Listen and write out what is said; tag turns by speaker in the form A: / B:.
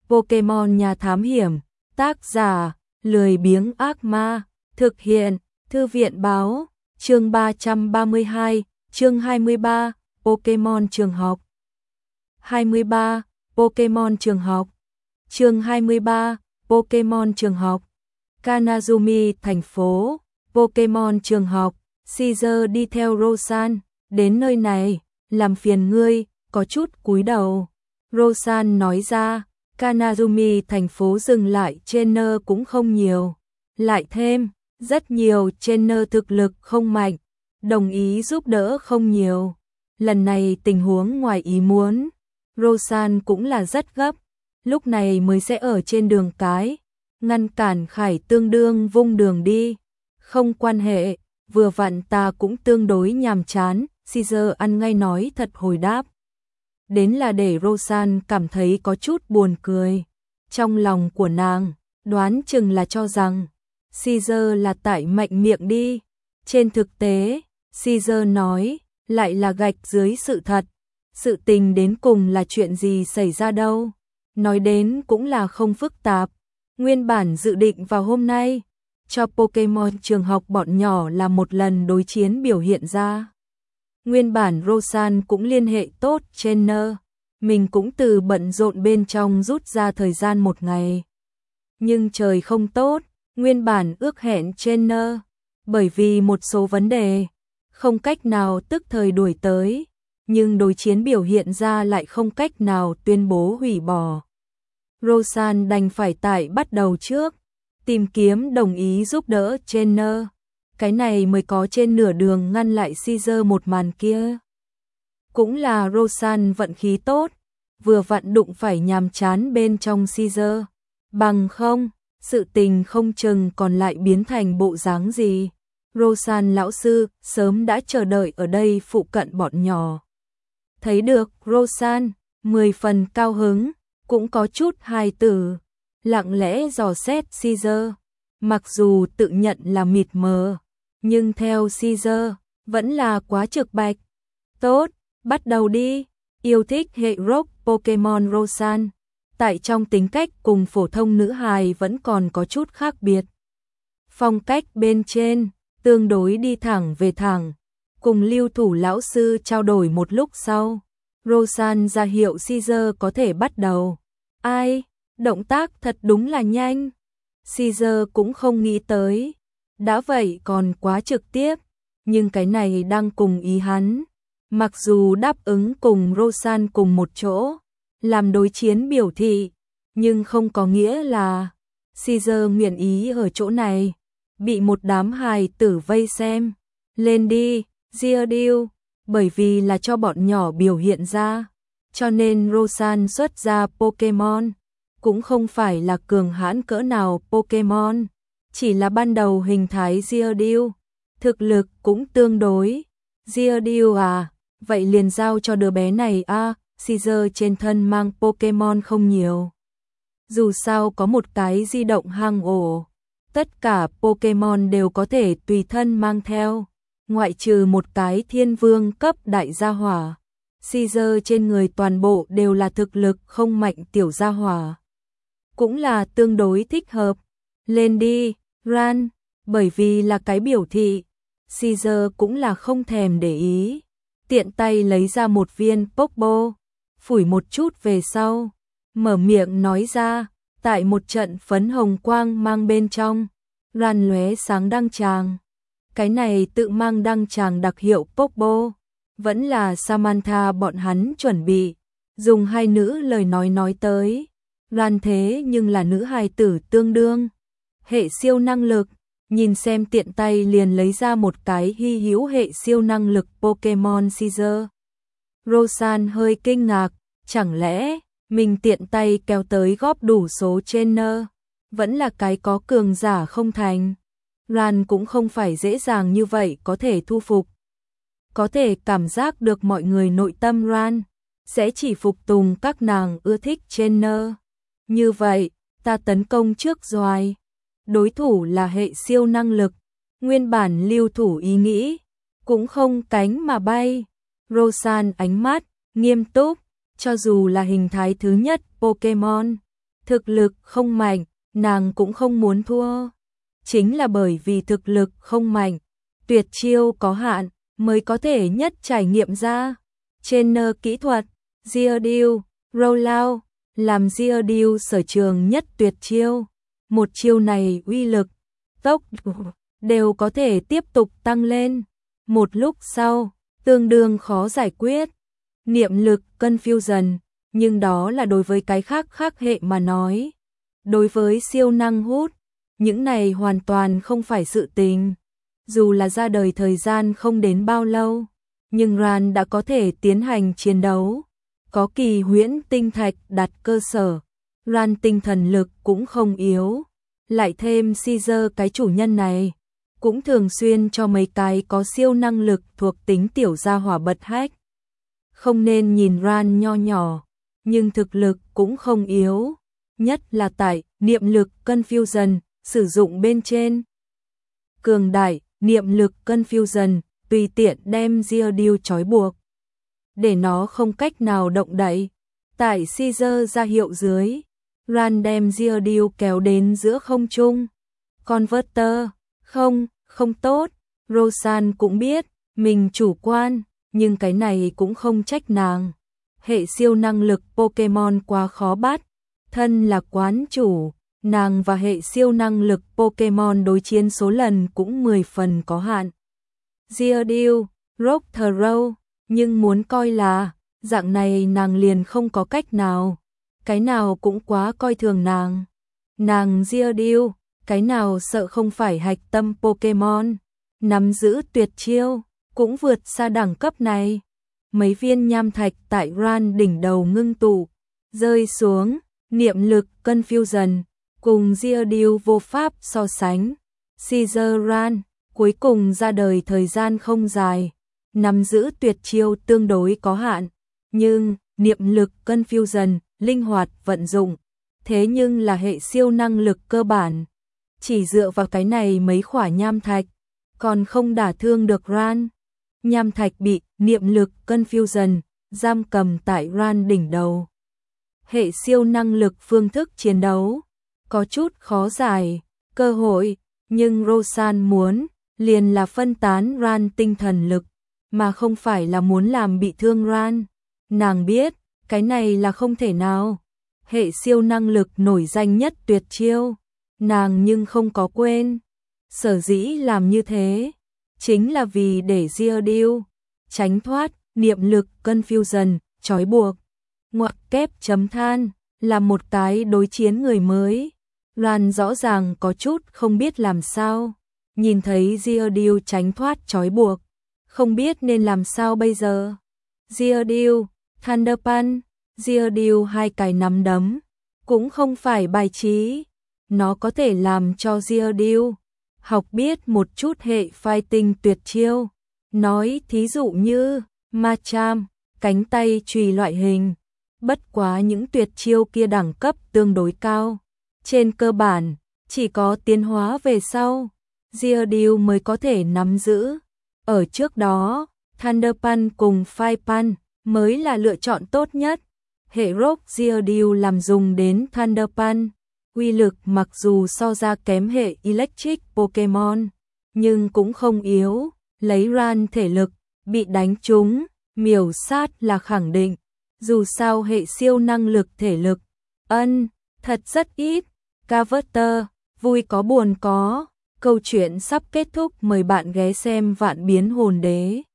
A: Pokemon nhà thám hiểm, tác giả, lười biếng ác ma, thực hiện, thư viện báo, chương 332, chương 23, Pokemon trường học. 23, Pokemon trường học. Chương 23, Pokemon trường học. Kanazumi thành phố, Pokemon trường học, Caesar đi theo Rosan, đến nơi này, làm phiền ngươi, có chút cúi đầu. Rosan nói ra, Kanazumi thành phố dừng lại trainer cũng không nhiều. Lại thêm, rất nhiều trainer thực lực không mạnh, đồng ý giúp đỡ không nhiều. Lần này tình huống ngoài ý muốn, Rosan cũng là rất gấp, lúc này mới sẽ ở trên đường cái, ngăn cản Khải tương đương vung đường đi. Không quan hệ, vừa vặn ta cũng tương đối nhàm chán, Caesar ăn ngay nói thật hồi đáp. Đến là để Rosan cảm thấy có chút buồn cười. Trong lòng của nàng, đoán chừng là cho rằng Caesar là tại mạnh miệng đi. Trên thực tế, Caesar nói, lại là gạch dưới sự thật. Sự tình đến cùng là chuyện gì xảy ra đâu. Nói đến cũng là không phức tạp. Nguyên bản dự định vào hôm nay, cho Pokemon trường học bọn nhỏ là một lần đối chiến biểu hiện ra. Nguyên bản Rosan cũng liên hệ tốt trainer, mình cũng từ bận rộn bên trong rút ra thời gian một ngày. Nhưng trời không tốt, nguyên bản ước hẹn trainer, bởi vì một số vấn đề, không cách nào tức thời đuổi tới, nhưng đối chiến biểu hiện ra lại không cách nào tuyên bố hủy bỏ. Rosan đành phải tại bắt đầu trước, tìm kiếm đồng ý giúp đỡ trainer. Cái này mới có trên nửa đường ngăn lại Caesar một màn kia. Cũng là Rosan vận khí tốt, vừa vặn đụng phải nhàm chán bên trong Caesar. Bằng không, sự tình không chừng còn lại biến thành bộ dáng gì. Rosan lão sư sớm đã chờ đợi ở đây phụ cận bọn nhỏ. Thấy được Rosan, 10 phần cao hứng, cũng có chút hài tử, lặng lẽ dò xét Caesar. Mặc dù tự nhận là mịt mờ, nhưng theo Caesar, vẫn là quá trực bạch. Tốt, bắt đầu đi. Yêu thích hệ rock Pokemon Rosan, tại trong tính cách cùng phổ thông nữ hài vẫn còn có chút khác biệt. Phong cách bên trên, tương đối đi thẳng về thẳng, cùng lưu thủ lão sư trao đổi một lúc sau. Rosan ra hiệu Caesar có thể bắt đầu. Ai, động tác thật đúng là nhanh. Caesar cũng không nghĩ tới. Đã vậy còn quá trực tiếp, nhưng cái này đang cùng ý hắn. Mặc dù đáp ứng cùng Rosan cùng một chỗ, làm đối chiến biểu thị, nhưng không có nghĩa là Caesar nguyện ý ở chỗ này, bị một đám hài tử vây xem. Lên đi, Giardio, bởi vì là cho bọn nhỏ biểu hiện ra, cho nên Rosan xuất ra Pokemon, cũng không phải là cường hãn cỡ nào Pokemon. Chỉ là ban đầu hình thái Giardio, thực lực cũng tương đối. Giardio à, vậy liền giao cho đứa bé này a. Caesar trên thân mang Pokemon không nhiều. Dù sao có một cái di động hang ổ, tất cả Pokemon đều có thể tùy thân mang theo, ngoại trừ một cái thiên vương cấp đại gia hỏa. Caesar trên người toàn bộ đều là thực lực không mạnh tiểu gia hỏa, cũng là tương đối thích hợp. Lên đi, Ran, bởi vì là cái biểu thị, Caesar cũng là không thèm để ý, tiện tay lấy ra một viên Pokeball, phủi một chút về sau, mở miệng nói ra, tại một trận phấn hồng quang mang bên trong, Ran lóe sáng đăng tràng. Cái này tự mang đăng tràng đặc hiệu Pokeball, vẫn là Samantha bọn hắn chuẩn bị, dùng hai nữ lời nói tới. Ran thế nhưng là nữ hài tử tương đương hệ siêu năng lực, nhìn xem tiện tay liền lấy ra một cái hy hữu hệ siêu năng lực Pokemon Caesar. Rosan hơi kinh ngạc, chẳng lẽ mình tiện tay kéo tới góp đủ số trainer, vẫn là cái có cường giả không thành. Ran cũng không phải dễ dàng như vậy có thể thu phục. Có thể cảm giác được mọi người nội tâm Ran sẽ chỉ phục tùng các nàng ưa thích trainer. Như vậy, ta tấn công trước rồi. Đối thủ là hệ siêu năng lực, nguyên bản lưu thủ ý nghĩ, cũng không cánh mà bay. Rosan ánh mắt nghiêm túc, cho dù là hình thái thứ nhất Pokemon, Thực lực không mạnh, nàng cũng không muốn thua. Chính là bởi vì thực lực không mạnh, tuyệt chiêu có hạn, mới có thể nhất trải nghiệm ra. Trên kỹ thuật, Geodude, Rollout, làm Geodude sở trường nhất tuyệt chiêu. Một chiêu này uy lực, tốc đều có thể tiếp tục tăng lên. Một lúc sau, tương đương khó giải quyết. Niệm lực Confusion, nhưng đó là đối với cái khác hệ mà nói. Đối với siêu năng hút, những này hoàn toàn không phải sự tình. Dù là ra đời thời gian không đến bao lâu, nhưng Ran đã có thể tiến hành chiến đấu. Có kỳ huyễn tinh thạch đặt cơ sở, Ran tinh thần lực cũng không yếu. Lại thêm Caesar cái chủ nhân này, cũng thường xuyên cho mấy cái có siêu năng lực thuộc tính tiểu gia hỏa bật hách. Không nên nhìn Ran nho nhỏ, nhưng thực lực cũng không yếu. Nhất là tại niệm lực Confusion sử dụng bên trên. Cường đại, niệm lực Confusion tùy tiện đem Geodude trói buộc, để nó không cách nào động đậy. Tại Caesar ra hiệu dưới, Ran đem Geodude kéo đến giữa không trung. Converter, không tốt. Rosan cũng biết mình chủ quan, nhưng cái này cũng không trách nàng. Hệ siêu năng lực Pokemon quá khó bắt. Thân là quán chủ, nàng và hệ siêu năng lực Pokemon đối chiến số lần cũng 10 phần có hạn. Geodude, Rock Throw, nhưng muốn coi là dạng này nàng liền không có cách nào. Cái nào cũng quá coi thường nàng. Nàng Geodude, cái nào sợ không phải hạch tâm Pokemon, nắm giữ tuyệt chiêu, cũng vượt xa đẳng cấp này. Mấy viên nham thạch tại Ran đỉnh đầu ngưng tụ, rơi xuống, niệm lực Confusion, cùng Geodude vô pháp so sánh. Caesar Ran, cuối cùng ra đời thời gian không dài, nắm giữ tuyệt chiêu tương đối có hạn, nhưng niệm lực Confusion, linh hoạt vận dụng, thế nhưng là hệ siêu năng lực cơ bản. Chỉ dựa vào cái này mấy khỏa nham thạch, còn không đả thương được Ran. Nham thạch bị niệm lực Confusion giam cầm tại Ran đỉnh đầu. Hệ siêu năng lực phương thức chiến đấu có chút khó giải, cơ hội, nhưng Rosan muốn liền là phân tán Ran tinh thần lực, mà không phải là muốn làm bị thương Ran. Nàng biết, cái này là không thể nào. Hệ siêu năng lực nổi danh nhất tuyệt chiêu, nàng nhưng không có quên. Sở dĩ làm như thế, chính là vì để Geodude tránh thoát niệm lực Confusion trói buộc. Ngoặc kép chấm than là một cái đối chiến người mới. Ran rõ ràng có chút không biết làm sao. Nhìn thấy Geodude tránh thoát trói buộc, không biết nên làm sao bây giờ. Geodude, Thunder Punch, Geodude hai cái nắm đấm, cũng không phải bài trí. Nó có thể làm cho Geodude học biết một chút hệ fighting tuyệt chiêu. Nói thí dụ như Machamp, cánh tay chùy loại hình. Bất quá những tuyệt chiêu kia đẳng cấp tương đối cao. Trên cơ bản, chỉ có tiến hóa về sau, Geodude mới có thể nắm giữ. Ở trước đó, Thunder Punch cùng Fire Punch mới là lựa chọn tốt nhất. Hệ Rock Geodude làm dùng đến Thunder Punch, uy lực mặc dù so ra kém hệ Electric Pokemon, nhưng cũng không yếu. Lấy Ran thể lực, bị đánh trúng, miểu sát là khẳng định. Dù sao hệ siêu năng lực thể lực, thật rất ít. Carver, vui có buồn có. Câu chuyện sắp kết thúc, mời bạn ghé xem Vạn Biến Hồn Đế.